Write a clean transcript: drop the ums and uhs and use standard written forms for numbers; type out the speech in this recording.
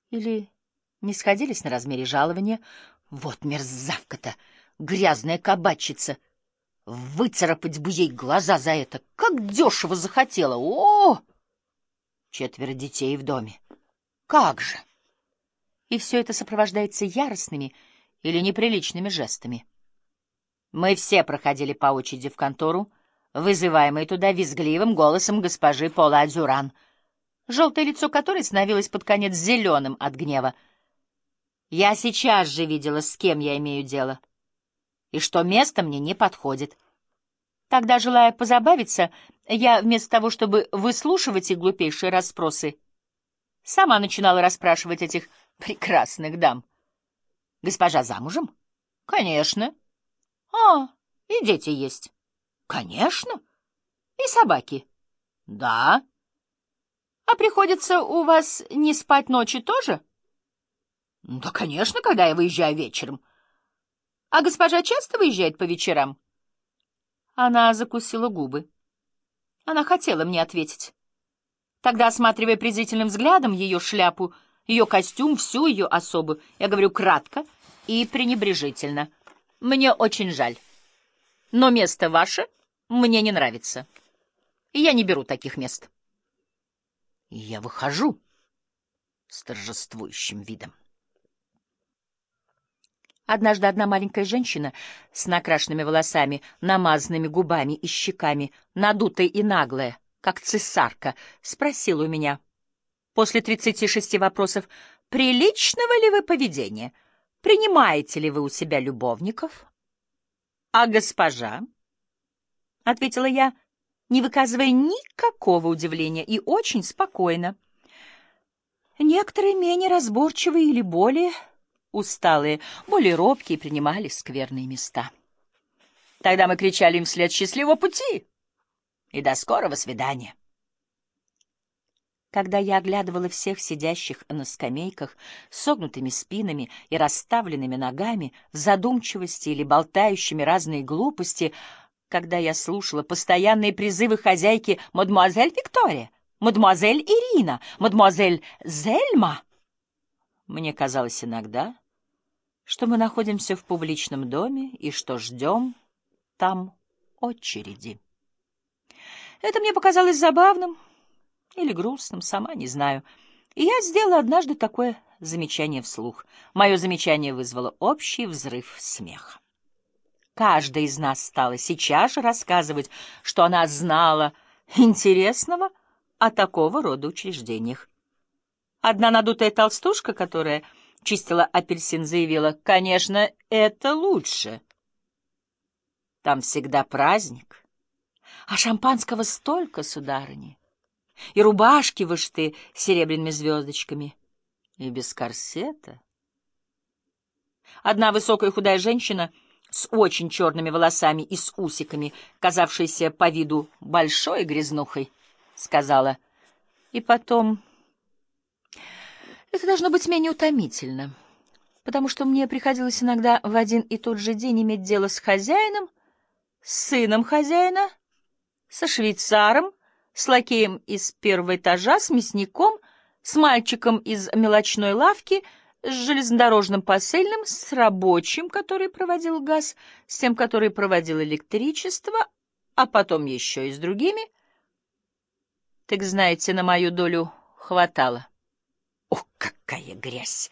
Или не сходились на размере жалования? Вот мерзавка-то, грязная кабачица! Выцарапать бы ей глаза за это! Как дешево захотела! О! 4 детей в доме. Как же! И все это сопровождается яростными или неприличными жестами. Мы все проходили по очереди в контору, вызываемые туда визгливым голосом госпожи Пола Дюран, желтое лицо которой становилось под конец зеленым от гнева. Я сейчас же видела, с кем я имею дело, и что место мне не подходит. Тогда, желая позабавиться, я вместо того, чтобы выслушивать их глупейшие расспросы, сама начинала расспрашивать этих прекрасных дам. Госпожа замужем? Конечно. А, и дети есть? Конечно. И собаки? Да. А приходится у вас не спать ночью тоже? Да, конечно, когда я выезжаю вечером. А госпожа часто выезжает по вечерам? Она закусила губы. Она хотела мне ответить. Тогда, осматривая презрительным взглядом ее шляпу, ее костюм, всю ее особу, я говорю кратко и пренебрежительно. Мне очень жаль, но место ваше мне не нравится, и я не беру таких мест. И я выхожу с торжествующим видом. Однажды одна маленькая женщина с накрашенными волосами, намазанными губами и щеками, надутая и наглая, как цесарка, спросила у меня после 36 вопросов: «Приличного ли вы поведения? Принимаете ли вы у себя любовников?» «А госпожа?» — ответила я, не выказывая никакого удивления, и очень спокойно. Некоторые менее разборчивые или более усталые, более робкие принимали скверные места. Тогда мы кричали им вслед «Счастливого пути!» и «До скорого свидания!». Когда я оглядывала всех сидящих на скамейках с согнутыми спинами и расставленными ногами, в задумчивости или болтающими разные глупости, когда я слушала постоянные призывы хозяйки «Мадемуазель Виктория», «Мадемуазель Ирина», «Мадемуазель Зельма», мне казалось иногда, что мы находимся в публичном доме и что ждем там очереди. Это мне показалось забавным или грустным, сама не знаю. И я сделала однажды такое замечание вслух. Мое замечание вызвало общий взрыв смеха. Каждая из нас стала сейчас же рассказывать, что она знала интересного о такого рода учреждениях. Одна надутая толстушка, которая чистила апельсин, заявила: «Конечно, это лучше. Там всегда праздник, а шампанского столько, сударыни, и рубашки вышиты серебряными звездочками, и без корсета». Одна высокая худая женщина с очень черными волосами и с усиками, казавшаяся по виду большой грязнухой, сказала: «И потом, это должно быть менее утомительно, потому что мне приходилось иногда в один и тот же день иметь дело с хозяином, с сыном хозяина, со швейцаром, с лакеем из первого этажа, с мясником, с мальчиком из мелочной лавки, с железнодорожным посыльным, с рабочим, который проводил газ, с тем, который проводил электричество, а потом еще и с другими. Так знаете, на мою долю хватало. О, какая грязь!